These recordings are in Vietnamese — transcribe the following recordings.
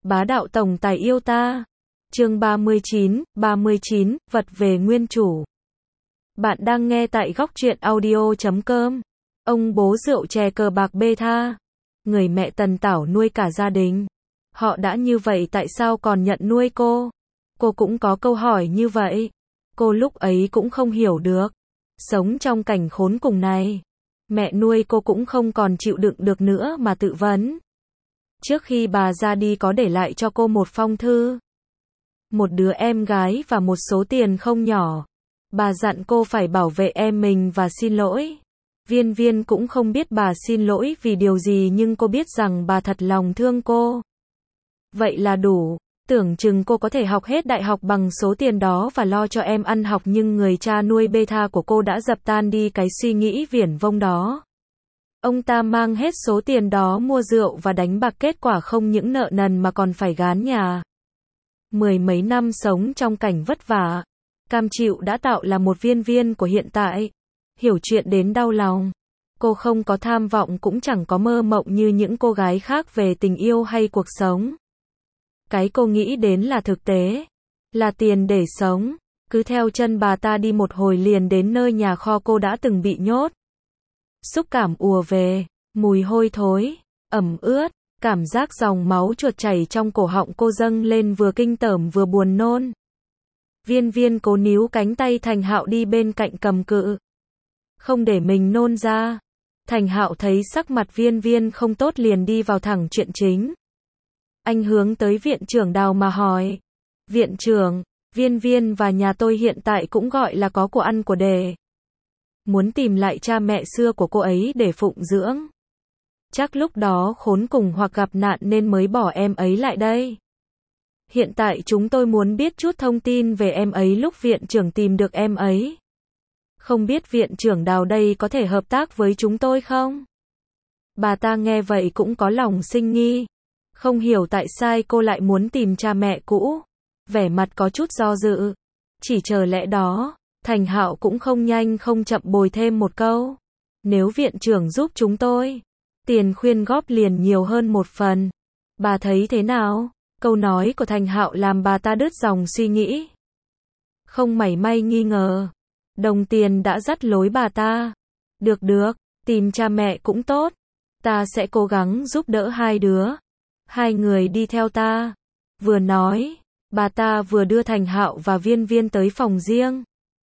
Bá đạo tổng tài yêu ta. Chương 39, vật về nguyên chủ. Bạn đang nghe tại góc truyện audio.com. Ông bố rượu chè cờ bạc bê tha. Người mẹ Tần Tảo nuôi cả gia đình. Họ đã như vậy tại sao còn nhận nuôi cô? Cô cũng có câu hỏi như vậy. Cô lúc ấy cũng không hiểu được. Sống trong cảnh khốn cùng này, mẹ nuôi cô cũng không còn chịu đựng được nữa mà tự vấn. Trước khi bà ra đi có để lại cho cô một phong thư, một đứa em gái và một số tiền không nhỏ. Bà dặn cô phải bảo vệ em mình và xin lỗi. Viên Viên cũng không biết bà xin lỗi vì điều gì, nhưng cô biết rằng bà thật lòng thương cô. Vậy là đủ. Tưởng chừng cô có thể học hết đại học bằng số tiền đó và lo cho em ăn học, nhưng người cha nuôi bê tha của cô đã dập tan đi cái suy nghĩ viển vông đó. Ông ta mang hết số tiền đó mua rượu và đánh bạc, kết quả không những nợ nần mà còn phải gán nhà. Mười mấy năm sống trong cảnh vất vả, cam chịu đã tạo là một Viên Viên của hiện tại. Hiểu chuyện đến đau lòng. Cô không có tham vọng cũng chẳng có mơ mộng như những cô gái khác về tình yêu hay cuộc sống. Cái cô nghĩ đến là thực tế, là tiền để sống. Cứ theo chân bà ta đi một hồi liền đến nơi nhà kho cô đã từng bị nhốt. Xúc cảm ùa về, mùi hôi thối, ẩm ướt, cảm giác dòng máu chuột chảy trong cổ họng cô dâng lên, vừa kinh tởm vừa buồn nôn. Viên Viên cố níu cánh tay Thành Hạo đi bên cạnh cầm cự, không để mình nôn ra. Thành Hạo thấy sắc mặt Viên Viên không tốt liền đi vào thẳng chuyện chính. Anh hướng tới viện trưởng Đào mà hỏi. Viện trưởng, Viên Viên và nhà tôi hiện tại cũng gọi là có của ăn của để. Muốn tìm lại cha mẹ xưa của cô ấy để phụng dưỡng. Chắc lúc đó khốn cùng hoặc gặp nạn nên mới bỏ em ấy lại đây. Hiện tại chúng tôi muốn biết chút thông tin về em ấy lúc viện trưởng tìm được em ấy. Không biết viện trưởng Đào đây có thể hợp tác với chúng tôi không? Bà ta nghe vậy cũng có lòng sinh nghi. Không hiểu tại sao cô lại muốn tìm cha mẹ cũ. Vẻ mặt có chút do dự. Chỉ chờ lẽ đó, Thành Hạo cũng không nhanh không chậm bồi thêm một câu. Nếu viện trưởng giúp chúng tôi, tiền khuyên góp liền nhiều hơn một phần. Bà thấy thế nào? Câu nói của Thành Hạo làm bà ta đứt dòng suy nghĩ. Không mảy may nghi ngờ. Đồng tiền đã dắt lối bà ta. Được, tìm cha mẹ cũng tốt. Ta sẽ cố gắng giúp đỡ hai đứa. Hai người đi theo ta. Vừa nói, bà ta vừa đưa Thành Hạo và Viên Viên tới phòng riêng,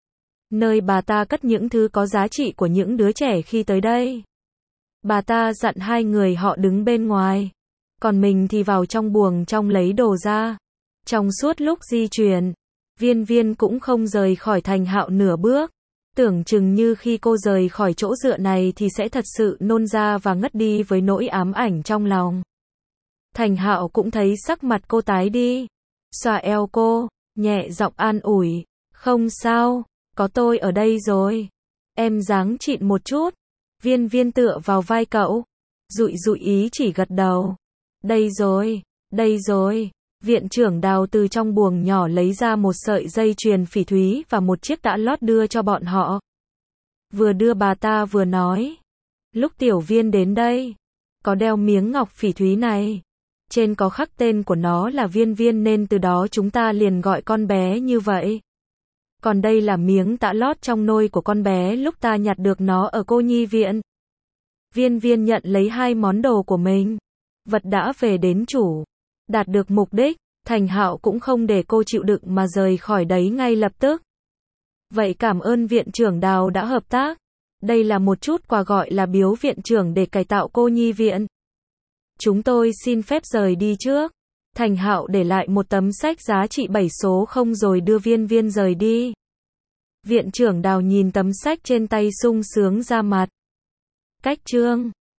nơi bà ta cất những thứ có giá trị của những đứa trẻ khi tới đây. Bà ta dặn hai người họ đứng bên ngoài, còn mình thì vào trong buồng trong lấy đồ ra. Trong suốt lúc di chuyển, Viên Viên cũng không rời khỏi Thành Hạo nửa bước. Tưởng chừng như khi cô rời khỏi chỗ dựa này thì sẽ thật sự nôn ra và ngất đi với nỗi ám ảnh trong lòng. Thành Hạo cũng thấy sắc mặt cô tái đi, xoa eo cô, nhẹ giọng an ủi. Không sao, có tôi ở đây rồi. Em ráng nhịn một chút. Viên Viên tựa vào vai cậu, dụi ý chỉ gật đầu. Đây rồi. Viện trưởng Đào từ trong buồng nhỏ lấy ra một sợi dây chuyền phỉ thúy và một chiếc tã lót đưa cho bọn họ. Vừa đưa bà ta vừa nói. Lúc Tiểu Viên đến đây, có đeo miếng ngọc phỉ thúy này. Trên có khắc tên của nó là Viên Viên nên từ đó chúng ta liền gọi con bé như vậy. Còn đây là miếng tã lót trong nôi của con bé lúc ta nhặt được nó ở cô nhi viện. Viên Viên nhận lấy hai món đồ của mình. Vật đã về đến chủ. Đạt được mục đích, Thành Hạo cũng không để cô chịu đựng mà rời khỏi đấy ngay lập tức. Vậy cảm ơn viện trưởng Đào đã hợp tác. Đây là một chút quà gọi là biếu viện trưởng để cải tạo cô nhi viện. Chúng tôi xin phép rời đi trước. Thành Hạo để lại một tấm sách giá trị 7 số không rồi đưa Viên Viên rời đi. Viện trưởng Đào nhìn tấm sách trên tay sung sướng ra mặt. Cách chương